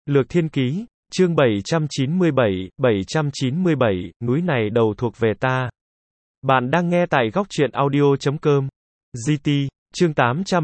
Lược Thiên Ký, chương 797, núi này đầu thuộc về ta. Bạn đang nghe tại góc truyện audio.com. GT, chương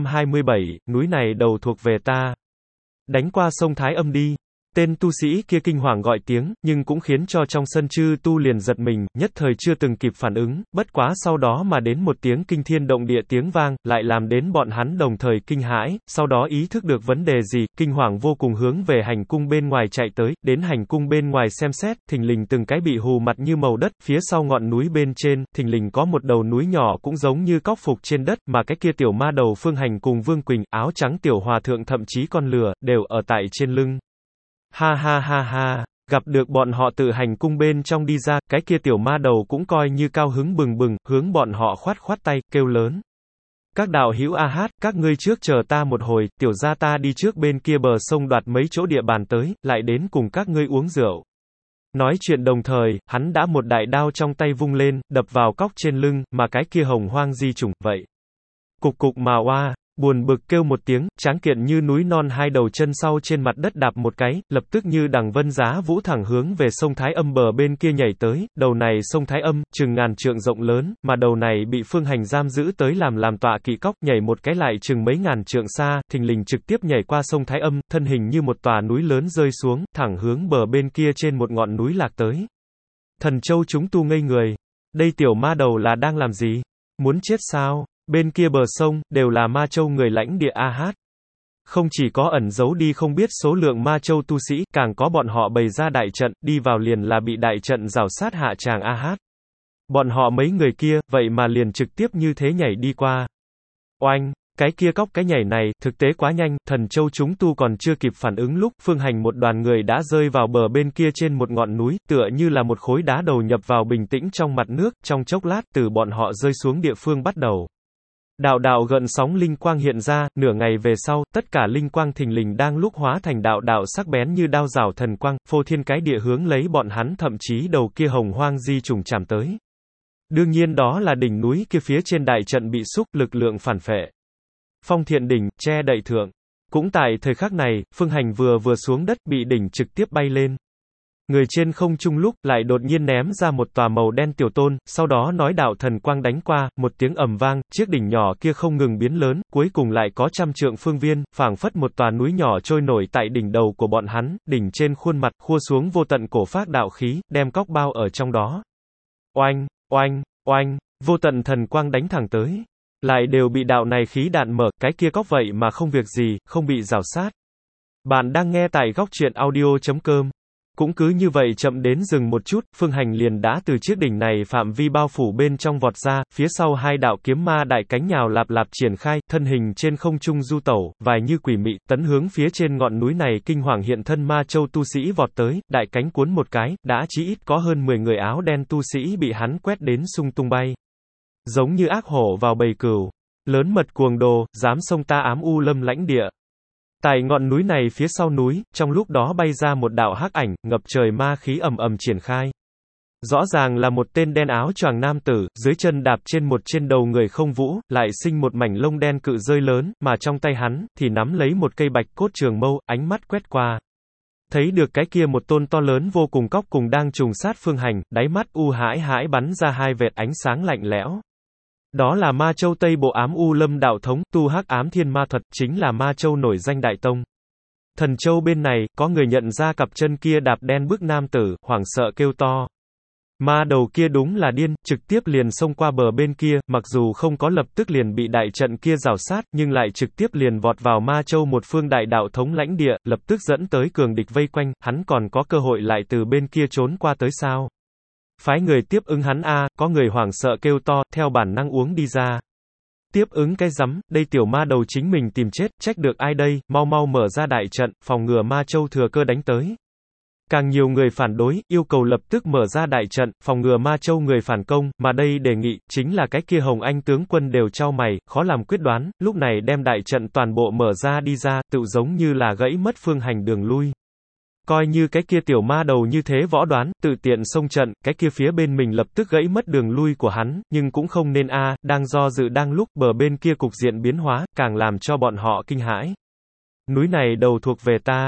827, núi này đầu thuộc về ta. Đánh qua sông Thái Âm đi. Tên tu sĩ kia kinh hoàng gọi tiếng, nhưng cũng khiến cho trong sân chư tu liền giật mình, nhất thời chưa từng kịp phản ứng, bất quá sau đó mà đến một tiếng kinh thiên động địa tiếng vang, lại làm đến bọn hắn đồng thời kinh hãi, sau đó ý thức được vấn đề gì, kinh hoàng vô cùng hướng về hành cung bên ngoài chạy tới, đến hành cung bên ngoài xem xét, thình lình từng cái bị hù mặt như màu đất, phía sau ngọn núi bên trên, thình lình có một đầu núi nhỏ cũng giống như cóc phục trên đất, mà cái kia tiểu ma đầu Phương Hành cùng Vương Quỳnh, áo trắng tiểu hòa thượng thậm chí con lừa, đều ở tại trên lưng. Ha ha ha ha, gặp được bọn họ tự hành cung bên trong đi ra, cái kia tiểu ma đầu cũng coi như cao hứng bừng bừng, hướng bọn họ khoát khoát tay, kêu lớn. Các đạo hữu a hát, các ngươi trước chờ ta một hồi, tiểu gia ta đi trước bên kia bờ sông đoạt mấy chỗ địa bàn tới, lại đến cùng các ngươi uống rượu. Nói chuyện đồng thời, hắn đã một đại đao trong tay vung lên, đập vào cóc trên lưng, mà cái kia hồng hoang di trùng, vậy. Cục cục mà oa. Buồn bực kêu một tiếng, tráng kiện như núi non hai đầu chân sau trên mặt đất đạp một cái, lập tức như đằng vân giá vũ thẳng hướng về sông Thái Âm bờ bên kia nhảy tới, đầu này sông Thái Âm, chừng ngàn trượng rộng lớn, mà đầu này bị Phương Hành giam giữ tới làm tọa kỵ cóc, nhảy một cái lại chừng mấy ngàn trượng xa, thình lình trực tiếp nhảy qua sông Thái Âm, thân hình như một tòa núi lớn rơi xuống, thẳng hướng bờ bên kia trên một ngọn núi lạc tới. Thần Châu chúng tu ngây người, đây tiểu ma đầu là đang làm gì? Muốn chết sao? Bên kia bờ sông, đều là Ma Châu người lãnh địa a hát. Không chỉ có ẩn giấu đi không biết số lượng Ma Châu tu sĩ, càng có bọn họ bày ra đại trận, đi vào liền là bị đại trận rào sát hạ tràng a hát. Bọn họ mấy người kia, vậy mà liền trực tiếp như thế nhảy đi qua. Oanh! Cái kia cóc cái nhảy này, thực tế quá nhanh, Thần Châu chúng tu còn chưa kịp phản ứng lúc, Phương Hành một đoàn người đã rơi vào bờ bên kia trên một ngọn núi, tựa như là một khối đá đầu nhập vào bình tĩnh trong mặt nước, trong chốc lát, từ bọn họ rơi xuống địa phương bắt đầu. Đạo đạo gợn sóng linh quang hiện ra, nửa ngày về sau, tất cả linh quang thình lình đang lúc hóa thành đạo đạo sắc bén như đao rảo thần quang, phô thiên cái địa hướng lấy bọn hắn thậm chí đầu kia hồng hoang di trùng chạm tới. Đương nhiên đó là đỉnh núi kia phía trên đại trận bị xúc, lực lượng phản phệ. Phong Thiện đỉnh, che đậy thượng. Cũng tại thời khắc này, Phương Hành vừa xuống đất bị đỉnh trực tiếp bay lên. Người trên không trung lúc, lại đột nhiên ném ra một tòa màu đen tiểu tôn, sau đó nói đạo thần quang đánh qua, một tiếng ầm vang, chiếc đỉnh nhỏ kia không ngừng biến lớn, cuối cùng lại có trăm trượng phương viên, phảng phất một tòa núi nhỏ trôi nổi tại đỉnh đầu của bọn hắn, đỉnh trên khuôn mặt, khua xuống vô tận cổ phác đạo khí, đem cóc bao ở trong đó. Oanh, oanh, oanh, vô tận thần quang đánh thẳng tới. Lại đều bị đạo này khí đạn mở, cái kia cóc vậy mà không việc gì, không bị rào sát. Bạn đang nghe tại góc truyện audio.com. Cũng cứ như vậy chậm đến dừng một chút, Phương Hành liền đã từ chiếc đỉnh này phạm vi bao phủ bên trong vọt ra, phía sau hai đạo kiếm ma đại cánh nhào lạp lạp triển khai, thân hình trên không trung du tẩu, vài như quỷ mị, tấn hướng phía trên ngọn núi này kinh hoàng hiện thân Ma Châu tu sĩ vọt tới, đại cánh cuốn một cái, đã chí ít có hơn 10 người áo đen tu sĩ bị hắn quét đến sung tung bay. Giống như ác hổ vào bầy cừu, lớn mật cuồng đồ, dám xông ta ám u lâm lãnh địa. Tại ngọn núi này phía sau núi, trong lúc đó bay ra một đạo hắc ảnh, ngập trời ma khí ầm ầm triển khai. Rõ ràng là một tên đen áo choàng nam tử, dưới chân đạp trên đầu người không vũ, lại sinh một mảnh lông đen cự rơi lớn, mà trong tay hắn, thì nắm lấy một cây bạch cốt trường mâu, ánh mắt quét qua. Thấy được cái kia một tôn to lớn vô cùng cóc cùng đang trùng sát Phương Hành, đáy mắt u hãi bắn ra hai vệt ánh sáng lạnh lẽo. Đó là Ma Châu Tây Bộ ám u lâm đạo thống, tu hắc ám thiên ma thuật, chính là Ma Châu nổi danh đại tông. Thần Châu bên này, có người nhận ra cặp chân kia đạp đen bước nam tử, hoảng sợ kêu to. Ma đầu kia đúng là điên, trực tiếp liền xông qua bờ bên kia, mặc dù không có lập tức liền bị đại trận kia rào sát, nhưng lại trực tiếp liền vọt vào Ma Châu một phương đại đạo thống lãnh địa, lập tức dẫn tới cường địch vây quanh, hắn còn có cơ hội lại từ bên kia trốn qua tới sao? Phái người tiếp ứng hắn a, có người hoảng sợ kêu to, theo bản năng uống đi ra. Tiếp ứng cái rắm, đây tiểu ma đầu chính mình tìm chết, trách được ai đây, mau mở ra đại trận, phòng ngừa Ma Châu thừa cơ đánh tới. Càng nhiều người phản đối, yêu cầu lập tức mở ra đại trận, phòng ngừa Ma Châu người phản công, mà đây đề nghị, chính là cái kia Hồng Anh tướng quân đều chau mày, khó làm quyết đoán, lúc này đem đại trận toàn bộ mở ra đi ra, tự giống như là gãy mất Phương Hành đường lui. Coi như cái kia tiểu ma đầu như thế võ đoán, tự tiện xông trận, cái kia phía bên mình lập tức gãy mất đường lui của hắn, nhưng cũng không nên đang do dự đang lúc bờ bên kia cục diện biến hóa, càng làm cho bọn họ kinh hãi. Núi này đầu thuộc về ta.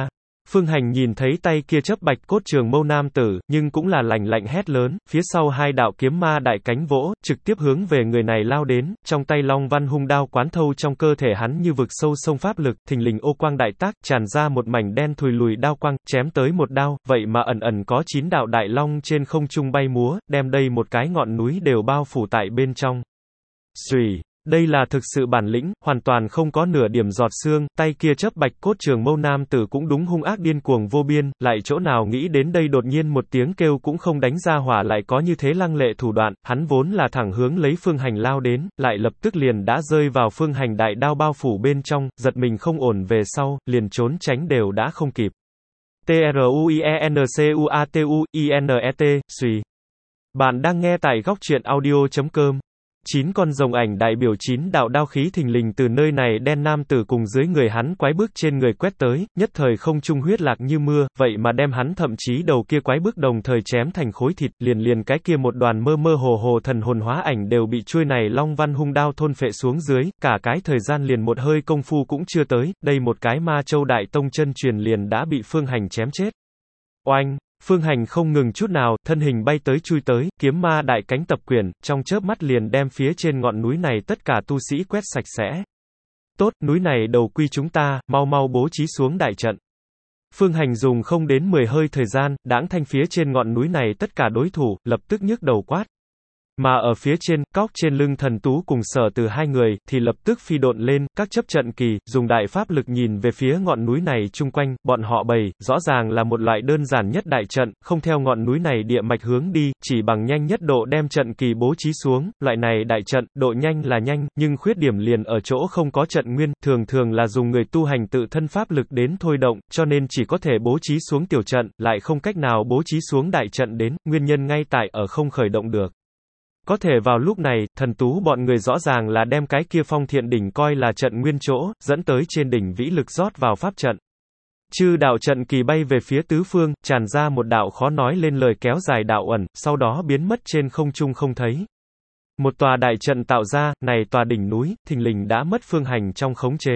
Phương Hành nhìn thấy tay kia chấp bạch cốt trường mâu nam tử, nhưng cũng là lạnh lạnh hét lớn, phía sau hai đạo kiếm ma đại cánh vỗ, trực tiếp hướng về người này lao đến, trong tay Long Văn hung đao quán thâu trong cơ thể hắn như vực sâu sông pháp lực, thình lình ô quang đại tác, tràn ra một mảnh đen thùi lùi đao quang, chém tới một đao, vậy mà ẩn ẩn có 9 đạo đại long trên không trung bay múa, đem đây một cái ngọn núi đều bao phủ tại bên trong. Xùy. Đây là thực sự bản lĩnh, hoàn toàn không có nửa điểm giọt xương, tay kia chấp bạch cốt trường mâu nam tử cũng đúng hung ác điên cuồng vô biên, lại chỗ nào nghĩ đến đây đột nhiên một tiếng kêu cũng không đánh ra hỏa lại có như thế lăng lệ thủ đoạn, hắn vốn là thẳng hướng lấy Phương Hành lao đến, lại lập tức liền đã rơi vào Phương Hành đại đao bao phủ bên trong, giật mình không ổn về sau, liền trốn tránh đều đã không kịp. TRUIENCUATUINET, suy. Bạn đang nghe tại góc truyện audio.com. 9 con rồng ảnh đại biểu 9 đạo đao khí thình lình từ nơi này đen nam tử cùng dưới người hắn quái bức trên người quét tới, nhất thời không trung huyết lạc như mưa, vậy mà đem hắn thậm chí đầu kia quái bức đồng thời chém thành khối thịt, liền cái kia một đoàn mơ mơ hồ hồ thần hồn hóa ảnh đều bị chuôi này Long Văn hung đao thôn phệ xuống dưới, cả cái thời gian liền một hơi công phu cũng chưa tới, đây một cái Ma Châu Đại Tông chân truyền liền đã bị Phương Hành chém chết. Oanh! Phương Hành không ngừng chút nào, thân hình bay tới chui tới, kiếm ma đại cánh tập quyền, trong chớp mắt liền đem phía trên ngọn núi này tất cả tu sĩ quét sạch sẽ. Tốt, núi này đầu quy chúng ta, mau mau bố trí xuống đại trận. Phương Hành dùng không đến 10 hơi thời gian, đãng thanh phía trên ngọn núi này tất cả đối thủ, lập tức nhức đầu quát. Mà ở phía trên, cóc trên lưng Thần Tú cùng Sở Từ hai người, thì lập tức phi độn lên, các chấp trận kỳ, dùng đại pháp lực nhìn về phía ngọn núi này chung quanh, bọn họ bày, rõ ràng là một loại đơn giản nhất đại trận, không theo ngọn núi này địa mạch hướng đi, chỉ bằng nhanh nhất độ đem trận kỳ bố trí xuống, loại này đại trận, độ nhanh là nhanh, nhưng khuyết điểm liền ở chỗ không có trận nguyên, thường là dùng người tu hành tự thân pháp lực đến thôi động, cho nên chỉ có thể bố trí xuống tiểu trận, lại không cách nào bố trí xuống đại trận đến, nguyên nhân ngay tại ở không khởi động được. Có thể vào lúc này, Thần Tú bọn người rõ ràng là đem cái kia Phong Thiện đỉnh coi là trận nguyên chỗ, dẫn tới trên đỉnh vĩ lực rót vào pháp trận. Chư đạo trận kỳ bay về phía tứ phương, tràn ra một đạo khó nói lên lời kéo dài đạo ẩn, sau đó biến mất trên không trung không thấy. Một tòa đại trận tạo ra, này tòa đỉnh núi, thình lình đã mất Phương Hành trong khống chế.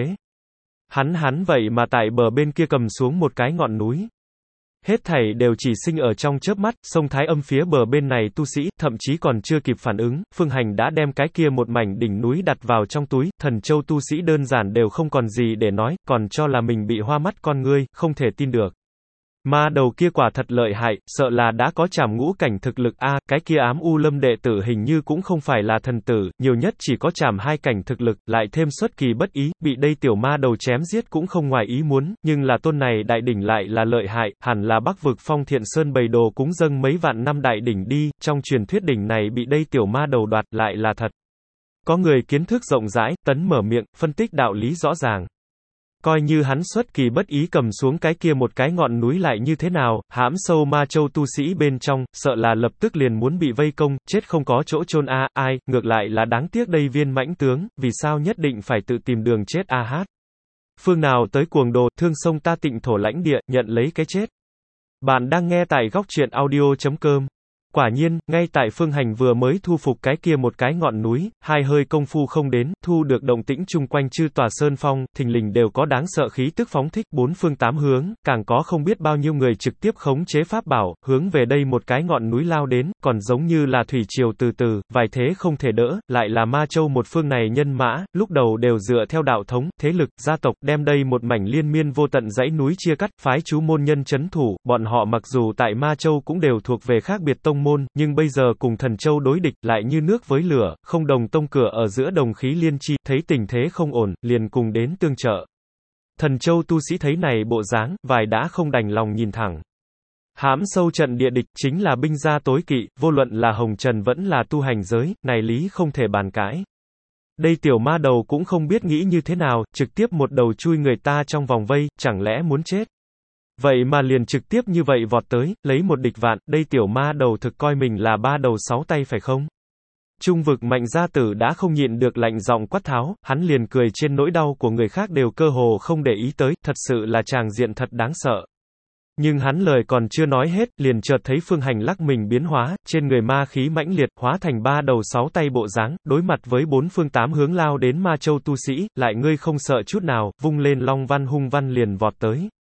Hắn vậy mà tại bờ bên kia cầm xuống một cái ngọn núi. Hết thảy đều chỉ sinh ở trong chớp mắt, sông Thái Âm phía bờ bên này tu sĩ, thậm chí còn chưa kịp phản ứng, Phương Hành đã đem cái kia một mảnh đỉnh núi đặt vào trong túi, Thần Châu tu sĩ đơn giản đều không còn gì để nói, còn cho là mình bị hoa mắt con ngươi, không thể tin được. Ma đầu kia quả thật lợi hại, sợ là đã có trảm ngũ cảnh thực lực a, cái kia Ám U Lâm đệ tử hình như cũng không phải là thần tử, nhiều nhất chỉ có trảm 2 cảnh thực lực, lại thêm xuất kỳ bất ý, bị đây tiểu ma đầu chém giết cũng không ngoài ý muốn, nhưng là tôn này đại đỉnh lại là lợi hại, hẳn là Bắc vực Phong Thiện Sơn bày đồ cúng dâng mấy vạn năm đại đỉnh đi, trong truyền thuyết đỉnh này bị đây tiểu ma đầu đoạt, lại là thật. Có người kiến thức rộng rãi, tấn mở miệng, phân tích đạo lý rõ ràng. Coi như hắn xuất kỳ bất ý cầm xuống cái kia một cái ngọn núi lại như thế nào, hãm sâu Ma Châu tu sĩ bên trong, sợ là lập tức liền muốn bị vây công, chết không có chỗ chôn a, ai, ngược lại là đáng tiếc đây viên mãnh tướng, vì sao nhất định phải tự tìm đường chết a hát. Phương nào tới cuồng đồ, thương sông ta tịnh thổ lãnh địa, nhận lấy cái chết. Bạn đang nghe tại góc truyện audio.com. Quả nhiên, ngay tại Phương Hành vừa mới thu phục cái kia một cái ngọn núi, 2 hơi công phu không đến, thu được động tĩnh chung quanh chư tòa sơn phong, thình lình đều có đáng sợ khí tức phóng thích, 4 phương 8 hướng, càng có không biết bao nhiêu người trực tiếp khống chế pháp bảo, hướng về đây một cái ngọn núi lao đến, còn giống như là thủy triều từ từ, vài thế không thể đỡ, lại là Ma Châu một phương này nhân mã, lúc đầu đều dựa theo đạo thống, thế lực, gia tộc, đem đây một mảnh liên miên vô tận dãy núi chia cắt, phái chú môn nhân chấn thủ, bọn họ mặc dù tại Ma Châu cũng đều thuộc về khác biệt tông môn, nhưng bây giờ cùng Thần Châu đối địch, lại như nước với lửa, không đồng tông cửa ở giữa đồng khí liên chi, thấy tình thế không ổn, liền cùng đến tương trợ. Thần Châu tu sĩ thấy này bộ dáng, vài đã không đành lòng nhìn thẳng. Hãm sâu trận địa địch, chính là binh gia tối kỵ, vô luận là hồng trần vẫn là tu hành giới, này lý không thể bàn cãi. Đây tiểu ma đầu cũng không biết nghĩ như thế nào, trực tiếp một đầu chui người ta trong vòng vây, chẳng lẽ muốn chết. Vậy mà liền trực tiếp như vậy vọt tới, lấy một địch vạn, đây tiểu ma đầu thực coi mình là 3 đầu 6 tay phải không? Trung vực Mạnh gia tử đã không nhịn được lạnh giọng quát tháo, hắn liền cười trên nỗi đau của người khác đều cơ hồ không để ý tới, thật sự là tràng diện thật đáng sợ. Nhưng hắn lời còn chưa nói hết, liền chợt thấy Phương Hành lắc mình biến hóa, trên người ma khí mãnh liệt, hóa thành 3 đầu 6 tay bộ dáng, đối mặt với 4 phương 8 hướng lao đến Ma Châu tu sĩ, lại ngươi không sợ chút nào, vung lên Long Văn hung văn liền vọt tới.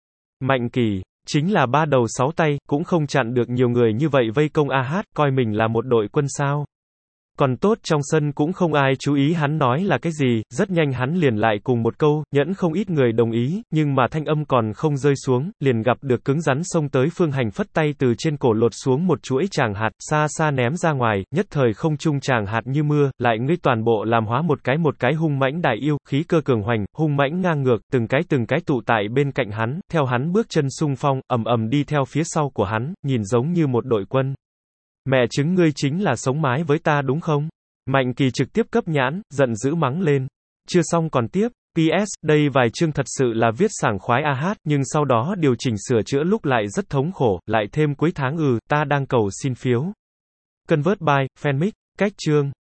Mạnh Kỳ, chính là ba đầu sáu tay, cũng không chặn được nhiều người như vậy vây công AH, coi mình là một đội quân sao. Còn tốt trong sân cũng không ai chú ý hắn nói là cái gì, rất nhanh hắn liền lại cùng một câu, nhẫn không ít người đồng ý, nhưng mà thanh âm còn không rơi xuống, liền gặp được cứng rắn xông tới Phương Hành phất tay từ trên cổ lột xuống một chuỗi tràng hạt, xa xa ném ra ngoài, nhất thời không trung tràng hạt như mưa, lại ngươi toàn bộ làm hóa một cái hung mãnh đại yêu, khí cơ cường hoành, hung mãnh ngang ngược, từng cái tụ tại bên cạnh hắn, theo hắn bước chân xung phong, ầm ầm đi theo phía sau của hắn, nhìn giống như một đội quân. Mẹ chứng ngươi chính là sống mái với ta đúng không? Mạnh Kỳ trực tiếp cấp nhãn, giận dữ mắng lên. Chưa xong còn tiếp. PS, đây vài chương thật sự là viết sảng khoái AH, nhưng sau đó điều chỉnh sửa chữa lúc lại rất thống khổ, lại thêm cuối tháng ta đang cầu xin phiếu. Convert by, fanmic, cách chương.